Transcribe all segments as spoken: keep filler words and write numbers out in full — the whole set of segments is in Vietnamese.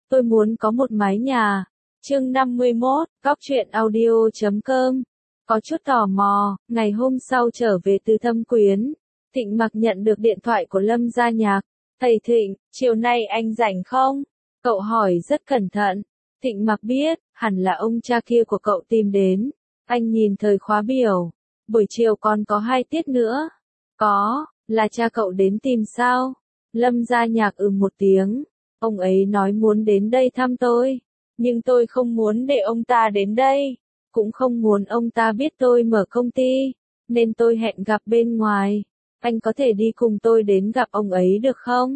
Tôi muốn có một mái nhà. Chương năm mươi mốt, Góc truyện audio chấm com. Có chút tò mò, ngày hôm sau trở về từ Thâm Quyến, Thịnh Mặc nhận được điện thoại của Lâm Gia Nhạc. Thầy Thịnh, chiều nay anh rảnh không? Cậu hỏi rất cẩn thận. Thịnh Mặc biết, hẳn là ông cha kia của cậu tìm đến. Anh nhìn thời khóa biểu. Buổi chiều còn có hai tiết nữa. Có, là cha cậu đến tìm sao? Lâm Gia Nhạc ừ một tiếng. Ông ấy nói muốn đến đây thăm tôi. Nhưng tôi không muốn để ông ta đến đây. Cũng không muốn ông ta biết tôi mở công ty. Nên tôi hẹn gặp bên ngoài. Anh có thể đi cùng tôi đến gặp ông ấy được không?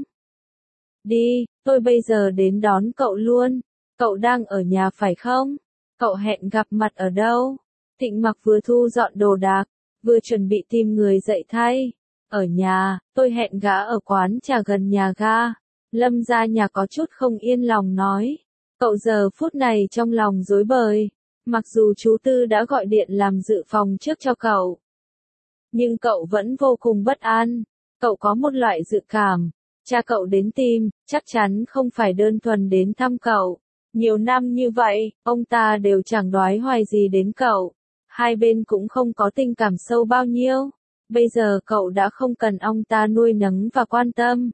Đi, tôi bây giờ đến đón cậu luôn. Cậu đang ở nhà phải không? Cậu hẹn gặp mặt ở đâu? Thịnh Mặc vừa thu dọn đồ đạc, vừa chuẩn bị tìm người dậy thay. Ở nhà, tôi hẹn gã ở quán trà gần nhà ga. Lâm Gia Nhạc có chút không yên lòng nói. Cậu giờ phút này trong lòng rối bời. Mặc dù chú Tư đã gọi điện làm dự phòng trước cho cậu. Nhưng cậu vẫn vô cùng bất an. Cậu có một loại dự cảm. Cha cậu đến tìm, chắc chắn không phải đơn thuần đến thăm cậu. Nhiều năm như vậy, ông ta đều chẳng đoái hoài gì đến cậu. Hai bên cũng không có tình cảm sâu bao nhiêu. Bây giờ cậu đã không cần ông ta nuôi nấng và quan tâm.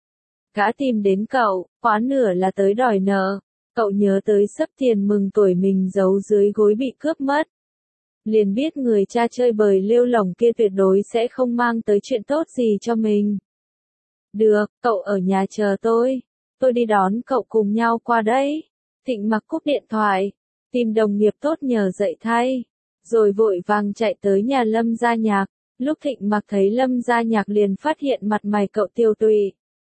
Gã tìm đến cậu, quá nửa là tới đòi nợ. Cậu nhớ tới sấp tiền mừng tuổi mình giấu dưới gối bị cướp mất. Liền biết người cha chơi bời lêu lổng kia tuyệt đối sẽ không mang tới chuyện tốt gì cho mình. Được, cậu ở nhà chờ tôi. Tôi đi đón cậu cùng nhau qua đây. Thịnh Mặc cúp điện thoại. Tìm đồng nghiệp tốt nhờ dậy thay. Rồi vội vàng chạy tới nhà Lâm Gia Nhạc. Lúc Thịnh Mặc thấy Lâm Gia Nhạc liền phát hiện mặt mày cậu tiêu tụy.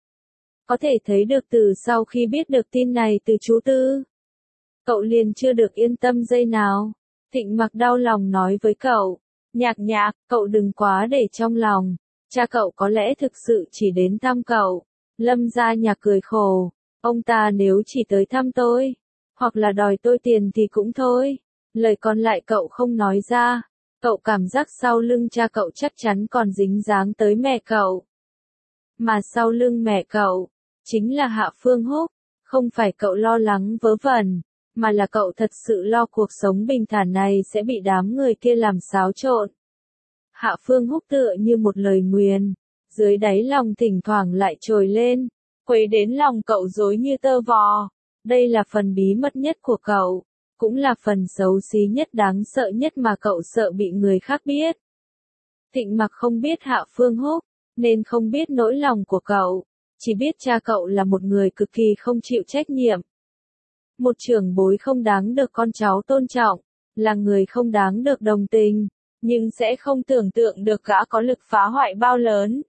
Có thể thấy được từ sau khi biết được tin này từ chú Tư. Cậu liền chưa được yên tâm giây nào. Thịnh Mặc đau lòng nói với cậu. Nhạc Nhạc, cậu đừng quá để trong lòng. Cha cậu có lẽ thực sự chỉ đến thăm cậu. Lâm Gia Nhạc cười khổ. Ông ta nếu chỉ tới thăm tôi, hoặc là đòi tôi tiền thì cũng thôi. Lời còn lại cậu không nói ra. Cậu cảm giác sau lưng cha cậu chắc chắn còn dính dáng tới mẹ cậu. Mà sau lưng mẹ cậu, chính là Hạ Phương Húc. Không phải cậu lo lắng vớ vẩn, mà là cậu thật sự lo cuộc sống bình thản này sẽ bị đám người kia làm xáo trộn. Hạ Phương Húc tựa như một lời nguyền, dưới đáy lòng thỉnh thoảng lại trồi lên, quấy đến lòng cậu rối như tơ vò. Đây là phần bí mật nhất của cậu, cũng là phần xấu xí nhất đáng sợ nhất mà cậu sợ bị người khác biết. Thịnh Mặc không biết Hạ Phương Húc, nên không biết nỗi lòng của cậu, chỉ biết cha cậu là một người cực kỳ không chịu trách nhiệm. Một trưởng bối không đáng được con cháu tôn trọng, là người không đáng được đồng tình, nhưng sẽ không tưởng tượng được gã có lực phá hoại bao lớn.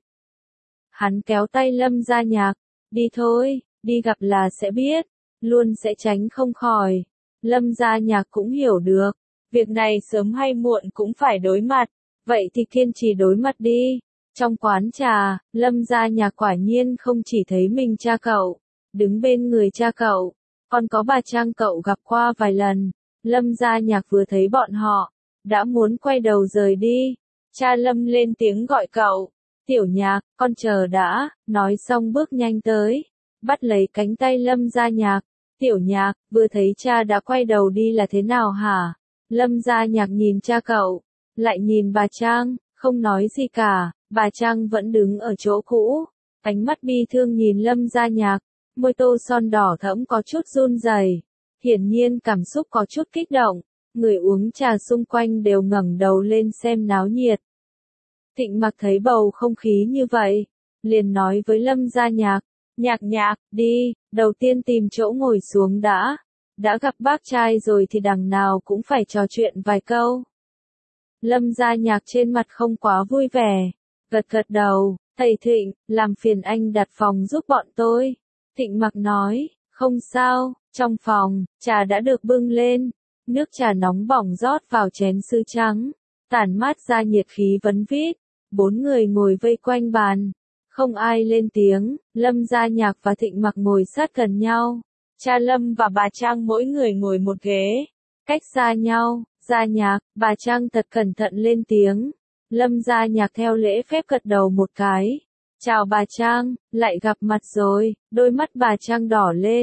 Hắn kéo tay Lâm Gia Nhạc, đi thôi, đi gặp là sẽ biết, luôn sẽ tránh không khỏi. Lâm Gia Nhạc cũng hiểu được, việc này sớm hay muộn cũng phải đối mặt, vậy thì kiên trì đối mặt đi. Trong quán trà, Lâm Gia Nhạc quả nhiên không chỉ thấy mình cha cậu, đứng bên người cha cậu, còn có bà Trang cậu gặp qua vài lần. Lâm Gia Nhạc vừa thấy bọn họ, đã muốn quay đầu rời đi. Cha Lâm lên tiếng gọi cậu. Tiểu Nhạc, con chờ đã, nói xong bước nhanh tới, bắt lấy cánh tay Lâm Gia Nhạc. Tiểu Nhạc, vừa thấy cha đã quay đầu đi là thế nào hả? Lâm Gia Nhạc nhìn cha cậu, lại nhìn bà Trang, không nói gì cả. Bà Trang vẫn đứng ở chỗ cũ, ánh mắt bi thương nhìn Lâm Gia Nhạc, môi tô son đỏ thẫm có chút run rẩy, hiển nhiên cảm xúc có chút kích động. Người uống trà xung quanh đều ngẩng đầu lên xem náo nhiệt. Thịnh Mặc thấy bầu không khí như vậy, liền nói với Lâm Gia Nhạc, Nhạc Nhạc, đi, đầu tiên tìm chỗ ngồi xuống đã. Đã gặp bác trai rồi thì đằng nào cũng phải trò chuyện vài câu. Lâm Gia Nhạc trên mặt không quá vui vẻ, gật gật đầu. Thầy Thịnh, làm phiền anh đặt phòng giúp bọn tôi. Thịnh Mặc nói, không sao. Trong phòng, trà đã được bưng lên, nước trà nóng bỏng rót vào chén sứ trắng, tản mát ra nhiệt khí vấn vít. Bốn người ngồi vây quanh bàn, không ai lên tiếng. Lâm Gia Nhạc và Thịnh Mặc ngồi sát gần nhau, cha Lâm và bà Trang mỗi người ngồi một ghế, cách xa nhau. Gia Nhạc, bà Trang thật cẩn thận lên tiếng. Lâm Gia Nhạc theo lễ phép gật đầu một cái. Chào bà Trang, lại gặp mặt rồi. Đôi mắt bà Trang đỏ lên,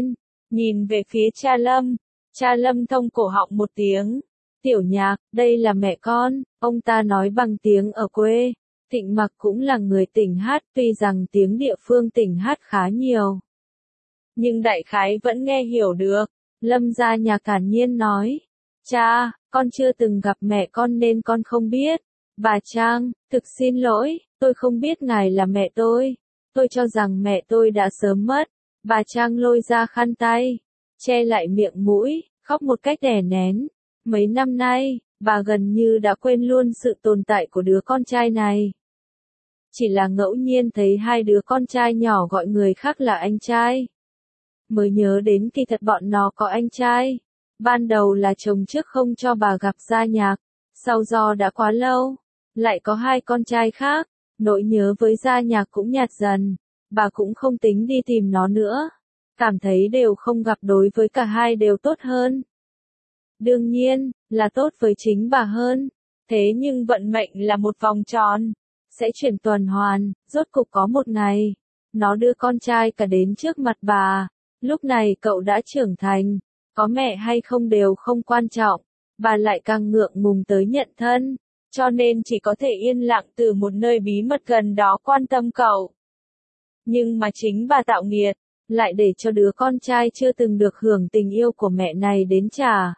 nhìn về phía cha Lâm. Cha Lâm thông cổ họng một tiếng. Tiểu Nhạc, đây là mẹ con, ông ta nói bằng tiếng ở quê. Thịnh Mặc cũng là người tỉnh hát, tuy rằng tiếng địa phương tỉnh hát khá nhiều. Nhưng đại khái vẫn nghe hiểu được. Lâm Gia Nhạc thản nhiên nói. Cha, con chưa từng gặp mẹ con nên con không biết. Bà Trang, thực xin lỗi, tôi không biết ngài là mẹ tôi. Tôi cho rằng mẹ tôi đã sớm mất. Bà Trang lôi ra khăn tay, che lại miệng mũi, khóc một cách đè nén. Mấy năm nay, bà gần như đã quên luôn sự tồn tại của đứa con trai này. Chỉ là ngẫu nhiên thấy hai đứa con trai nhỏ gọi người khác là anh trai. Mới nhớ đến kỳ thật bọn nó có anh trai. Ban đầu là chồng trước không cho bà gặp Gia Nhạc, sau do đã quá lâu, lại có hai con trai khác, nỗi nhớ với Gia Nhạc cũng nhạt dần. Bà cũng không tính đi tìm nó nữa. Cảm thấy đều không gặp đối với cả hai đều tốt hơn. Đương nhiên, là tốt với chính bà hơn. Thế nhưng vận mệnh là một vòng tròn. Sẽ chuyển tuần hoàn, rốt cục có một ngày. Nó đưa con trai cả đến trước mặt bà. Lúc này cậu đã trưởng thành. Có mẹ hay không đều không quan trọng. Bà lại càng ngượng ngùng tới nhận thân. Cho nên chỉ có thể yên lặng từ một nơi bí mật gần đó quan tâm cậu. Nhưng mà chính bà tạo nghiệt, lại để cho đứa con trai chưa từng được hưởng tình yêu của mẹ này đến trả.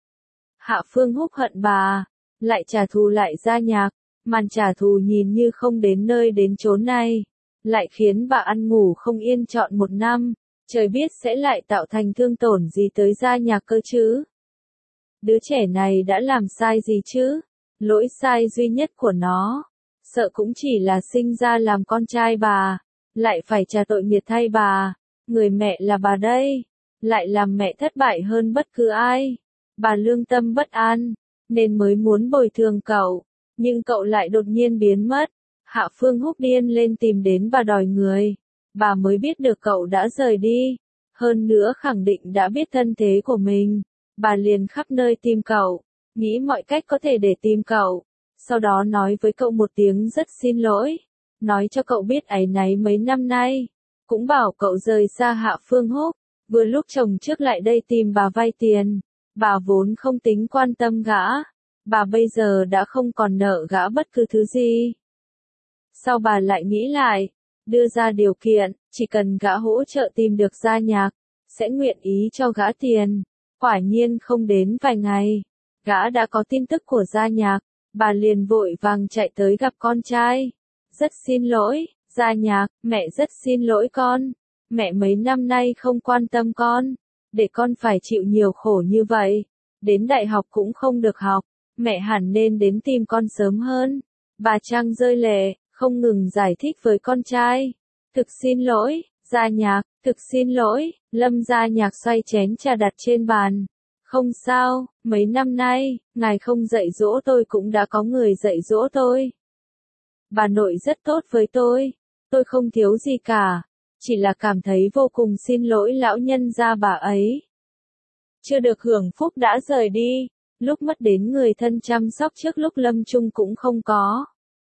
Hạ Phương Húc hận bà, lại trả thù lại Gia Nhạc, màn trả thù nhìn như không đến nơi đến chốn này, lại khiến bà ăn ngủ không yên trọn một năm, trời biết sẽ lại tạo thành thương tổn gì tới Gia Nhạc cơ chứ. Đứa trẻ này đã làm sai gì chứ? Lỗi sai duy nhất của nó, sợ cũng chỉ là sinh ra làm con trai bà. Lại phải trả tội nghiệt thay bà, người mẹ là bà đây, lại làm mẹ thất bại hơn bất cứ ai. Bà lương tâm bất an, nên mới muốn bồi thường cậu, nhưng cậu lại đột nhiên biến mất. Hạ Phương Húc điên lên tìm đến bà đòi người, bà mới biết được cậu đã rời đi, hơn nữa khẳng định đã biết thân thế của mình. Bà liền khắp nơi tìm cậu, nghĩ mọi cách có thể để tìm cậu, sau đó nói với cậu một tiếng rất xin lỗi. Nói cho cậu biết áy náy mấy năm nay, cũng bảo cậu rời xa Hạ Phương Húc, vừa lúc chồng trước lại đây tìm bà vay tiền, bà vốn không tính quan tâm gã, bà bây giờ đã không còn nợ gã bất cứ thứ gì. Sau bà lại nghĩ lại, đưa ra điều kiện, chỉ cần gã hỗ trợ tìm được Gia Nhạc, sẽ nguyện ý cho gã tiền. Quả nhiên không đến vài ngày, gã đã có tin tức của Gia Nhạc, bà liền vội vàng chạy tới gặp con trai. Rất xin lỗi, Gia Nhạc, mẹ rất xin lỗi con. Mẹ mấy năm nay không quan tâm con, để con phải chịu nhiều khổ như vậy. Đến đại học cũng không được học, mẹ hẳn nên đến tìm con sớm hơn. Bà Trang rơi lệ, không ngừng giải thích với con trai. Thực xin lỗi, Gia Nhạc, thực xin lỗi. Lâm Gia Nhạc xoay chén trà đặt trên bàn. Không sao, mấy năm nay, ngài không dạy dỗ tôi cũng đã có người dạy dỗ tôi. Bà nội rất tốt với tôi, tôi không thiếu gì cả, chỉ là cảm thấy vô cùng xin lỗi lão nhân gia bà ấy. Chưa được hưởng phúc đã rời đi, lúc mất đến người thân chăm sóc trước lúc lâm chung cũng không có.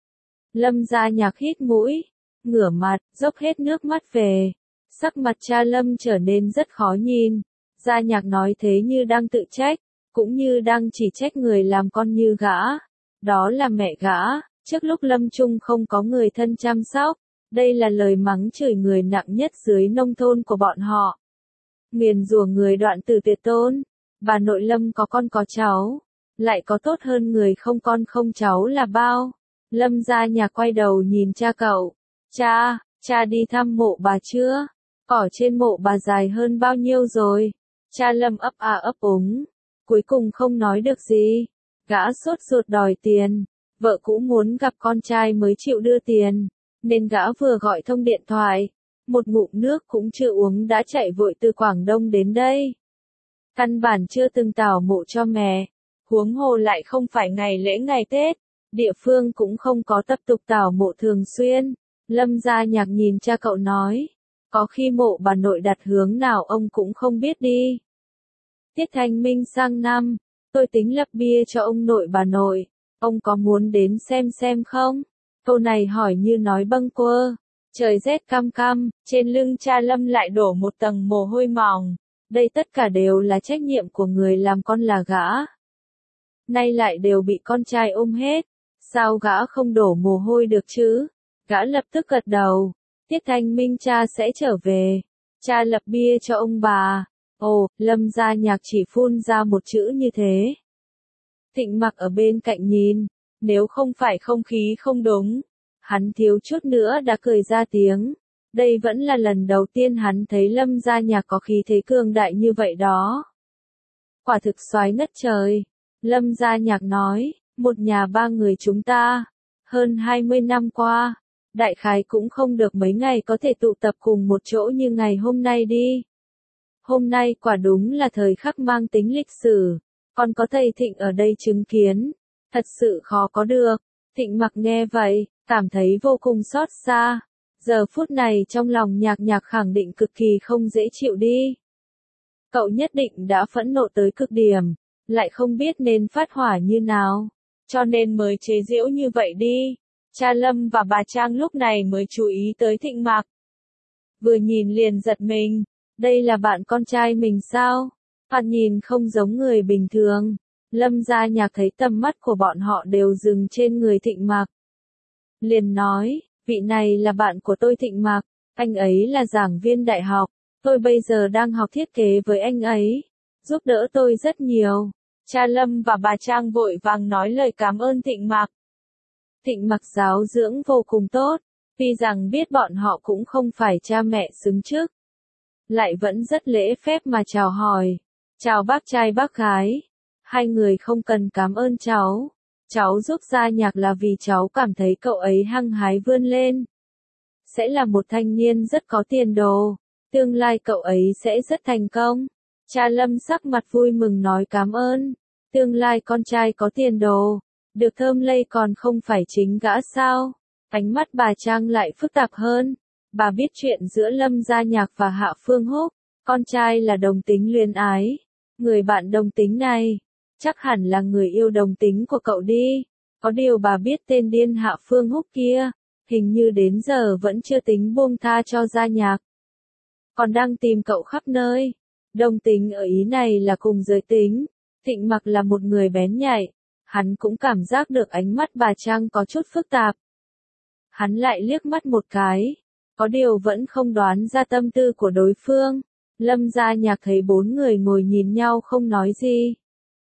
Lâm Gia Nhạc hít mũi, ngửa mặt, dốc hết nước mắt về, sắc mặt cha Lâm trở nên rất khó nhìn. Gia Nhạc nói thế như đang tự trách, cũng như đang chỉ trách người làm con như gã. Đó là mẹ gã. Trước lúc lâm chung không có người thân chăm sóc, đây là lời mắng chửi người nặng nhất dưới nông thôn của bọn họ. Nguyền rủa người đoạn tử tuyệt tôn, bà nội Lâm có con có cháu, lại có tốt hơn người không con không cháu là bao. Lâm Gia Nhạc quay đầu nhìn cha cậu, cha, cha đi thăm mộ bà chưa? Cỏ trên mộ bà dài hơn bao nhiêu rồi? Cha Lâm ấp à ấp úng, cuối cùng không nói được gì, gã sốt ruột đòi tiền. Vợ cũ muốn gặp con trai mới chịu đưa tiền, nên gã vừa gọi thông điện thoại, một ngụm nước cũng chưa uống đã chạy vội từ Quảng Đông đến đây. Căn bản chưa từng tảo mộ cho mẹ, huống hồ lại không phải ngày lễ ngày Tết, địa phương cũng không có tập tục tảo mộ thường xuyên. Lâm Gia Nhạc nhìn cha cậu nói, có khi mộ bà nội đặt hướng nào ông cũng không biết đi. Tiết Thanh Minh sang năm, tôi tính lập bia cho ông nội bà nội. Ông có muốn đến xem xem không? Câu này hỏi như nói bâng quơ. Trời rét căm căm, trên lưng cha Lâm lại đổ một tầng mồ hôi mỏng. Đây tất cả đều là trách nhiệm của người làm con là gã. Nay lại đều bị con trai ôm hết, sao gã không đổ mồ hôi được chứ? Gã lập tức gật đầu, Tiết Thanh Minh cha sẽ trở về, cha lập bia cho ông bà. Ồ, Lâm Gia Nhạc chỉ phun ra một chữ như thế. Thịnh Mặc ở bên cạnh nhìn, nếu không phải không khí không đúng, hắn thiếu chút nữa đã cười ra tiếng. Đây vẫn là lần đầu tiên hắn thấy Lâm Gia Nhạc có khí thế cường đại như vậy đó. Quả thực soái ngất trời. Lâm Gia Nhạc nói, một nhà ba người chúng ta, hơn hai mươi năm qua, đại khái cũng không được mấy ngày có thể tụ tập cùng một chỗ như ngày hôm nay đi. Hôm nay quả đúng là thời khắc mang tính lịch sử, còn có thầy Thịnh ở đây chứng kiến, thật sự khó có được. Thịnh Mặc nghe vậy, cảm thấy vô cùng xót xa. Giờ phút này trong lòng Nhạc Nhạc khẳng định cực kỳ không dễ chịu đi. Cậu nhất định đã phẫn nộ tới cực điểm, lại không biết nên phát hỏa như nào, cho nên mới chế giễu như vậy đi. Cha Lâm và bà Trang lúc này mới chú ý tới Thịnh Mặc. Vừa nhìn liền giật mình, đây là bạn con trai mình sao? Thoạt nhìn không giống người bình thường. Lâm Gia Nhạc thấy tầm mắt của bọn họ đều dừng trên người Thịnh Mặc. Liền nói, vị này là bạn của tôi Thịnh Mặc, anh ấy là giảng viên đại học, tôi bây giờ đang học thiết kế với anh ấy, giúp đỡ tôi rất nhiều. Cha Lâm và bà Trang vội vàng nói lời cảm ơn Thịnh Mặc. Thịnh Mặc giáo dưỡng vô cùng tốt, tuy rằng biết bọn họ cũng không phải cha mẹ xứng trước, lại vẫn rất lễ phép mà chào hỏi. Chào bác trai bác gái, hai người không cần cảm ơn cháu. Cháu giúp Gia Nhạc là vì cháu cảm thấy cậu ấy hăng hái vươn lên. Sẽ là một thanh niên rất có tiền đồ, tương lai cậu ấy sẽ rất thành công. Cha Lâm sắc mặt vui mừng nói cảm ơn. Tương lai con trai có tiền đồ, được thơm lây còn không phải chính gã sao? Ánh mắt bà Trang lại phức tạp hơn. Bà biết chuyện giữa Lâm Gia Nhạc và Hạ Phương Húc, con trai là đồng tính luyến ái. Người bạn đồng tính này, chắc hẳn là người yêu đồng tính của cậu đi. Có điều bà biết tên điên Hạ Phương Húc kia, hình như đến giờ vẫn chưa tính buông tha cho Gia Nhạc. Còn đang tìm cậu khắp nơi. Đồng tính ở ý này là cùng giới tính. Thịnh Mặc là một người bén nhạy, hắn cũng cảm giác được ánh mắt bà Trang có chút phức tạp. Hắn lại liếc mắt một cái, có điều vẫn không đoán ra tâm tư của đối phương. Lâm Gia Nhạc thấy bốn người ngồi nhìn nhau không nói gì.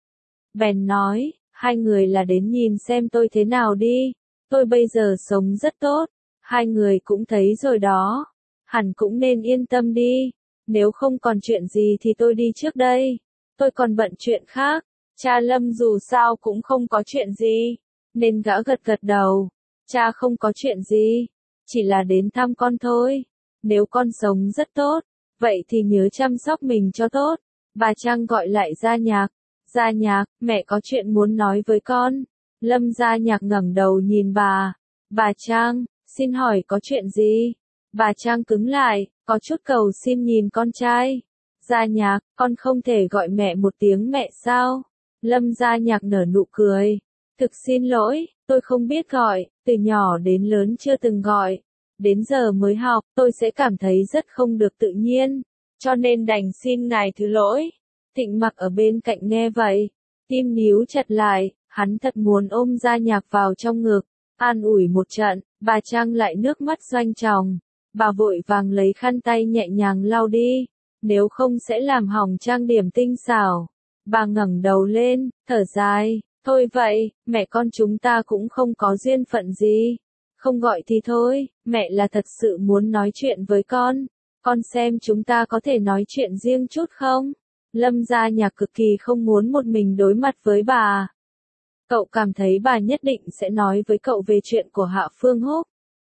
Bèn nói, hai người là đến nhìn xem tôi thế nào đi, tôi bây giờ sống rất tốt, hai người cũng thấy rồi đó, hẳn cũng nên yên tâm đi, nếu không còn chuyện gì thì tôi đi trước đây, tôi còn bận chuyện khác. Cha Lâm dù sao cũng không có chuyện gì, nên gã gật gật đầu, cha không có chuyện gì, chỉ là đến thăm con thôi, nếu con sống rất tốt, vậy thì nhớ chăm sóc mình cho tốt. Bà Trang gọi lại Gia Nhạc. Gia Nhạc, mẹ có chuyện muốn nói với con. Lâm Gia Nhạc ngẩng đầu nhìn bà. Bà Trang, xin hỏi có chuyện gì? Bà Trang cứng lại, có chút cầu xin nhìn con trai. Gia Nhạc, con không thể gọi mẹ một tiếng mẹ sao? Lâm Gia Nhạc nở nụ cười. Thực xin lỗi, tôi không biết gọi, từ nhỏ đến lớn chưa từng gọi. Đến giờ mới học, tôi sẽ cảm thấy rất không được tự nhiên, cho nên đành xin ngài thứ lỗi. Thịnh Mặc ở bên cạnh nghe vậy, tim níu chặt lại, hắn thật muốn ôm Gia Nhạc vào trong ngực, an ủi một trận. Bà Trang lại nước mắt doanh tròng, bà vội vàng lấy khăn tay nhẹ nhàng lau đi, nếu không sẽ làm hỏng trang điểm tinh xảo. Bà ngẩng đầu lên, thở dài, thôi vậy, mẹ con chúng ta cũng không có duyên phận gì. Không gọi thì thôi, mẹ là thật sự muốn nói chuyện với con. Con xem chúng ta có thể nói chuyện riêng chút không? Lâm Gia Nhạc cực kỳ không muốn một mình đối mặt với bà. Cậu cảm thấy bà nhất định sẽ nói với cậu về chuyện của Hạ Phương Húc.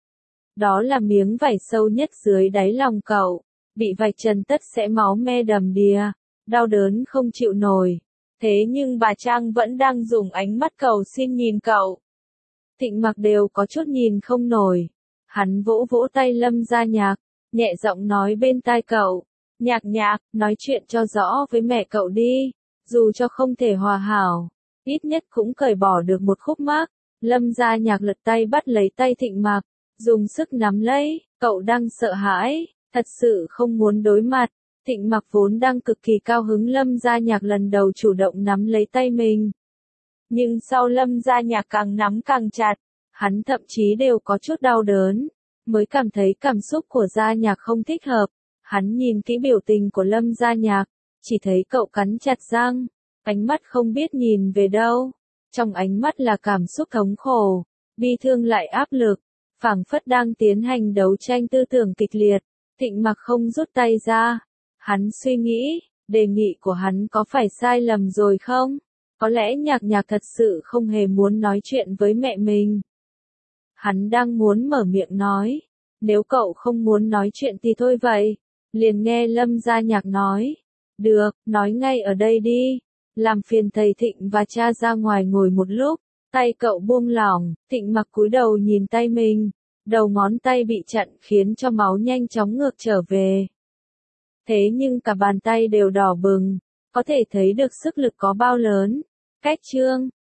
Đó là miếng vải sâu nhất dưới đáy lòng cậu, bị vạch trần tất sẽ máu me đầm đìa, đau đớn không chịu nổi. Thế nhưng bà Trang vẫn đang dùng ánh mắt cầu xin nhìn cậu. Thịnh Mặc đều có chút nhìn không nổi. Hắn vỗ vỗ tay Lâm Gia Nhạc, nhẹ giọng nói bên tai cậu. Nhạc Nhạc, nói chuyện cho rõ với mẹ cậu đi, dù cho không thể hòa hảo, ít nhất cũng cởi bỏ được một khúc mắc. Lâm Gia Nhạc lật tay bắt lấy tay Thịnh Mặc, dùng sức nắm lấy, cậu đang sợ hãi, thật sự không muốn đối mặt. Thịnh Mặc vốn đang cực kỳ cao hứng Lâm Gia Nhạc lần đầu chủ động nắm lấy tay mình. Nhưng sau Lâm Gia Nhạc càng nắm càng chặt, hắn thậm chí đều có chút đau đớn, mới cảm thấy cảm xúc của Gia Nhạc không thích hợp. Hắn nhìn kỹ biểu tình của Lâm Gia Nhạc, chỉ thấy cậu cắn chặt răng, ánh mắt không biết nhìn về đâu. Trong ánh mắt là cảm xúc thống khổ, bi thương lại áp lực, phảng phất đang tiến hành đấu tranh tư tưởng kịch liệt. Thịnh Mặc không rút tay ra. Hắn suy nghĩ, đề nghị của hắn có phải sai lầm rồi không? Có lẽ Nhạc Nhạc thật sự không hề muốn nói chuyện với mẹ mình. Hắn đang muốn mở miệng nói, nếu cậu không muốn nói chuyện thì thôi vậy. Liền nghe Lâm Gia Nhạc nói, được, nói ngay ở đây đi. Làm phiền thầy Thịnh và cha ra ngoài ngồi một lúc. Tay cậu buông lỏng, Thịnh Mặc cúi đầu nhìn tay mình. Đầu ngón tay bị chặn khiến cho máu nhanh chóng ngược trở về. Thế nhưng cả bàn tay đều đỏ bừng, có thể thấy được sức lực có bao lớn. Cách chương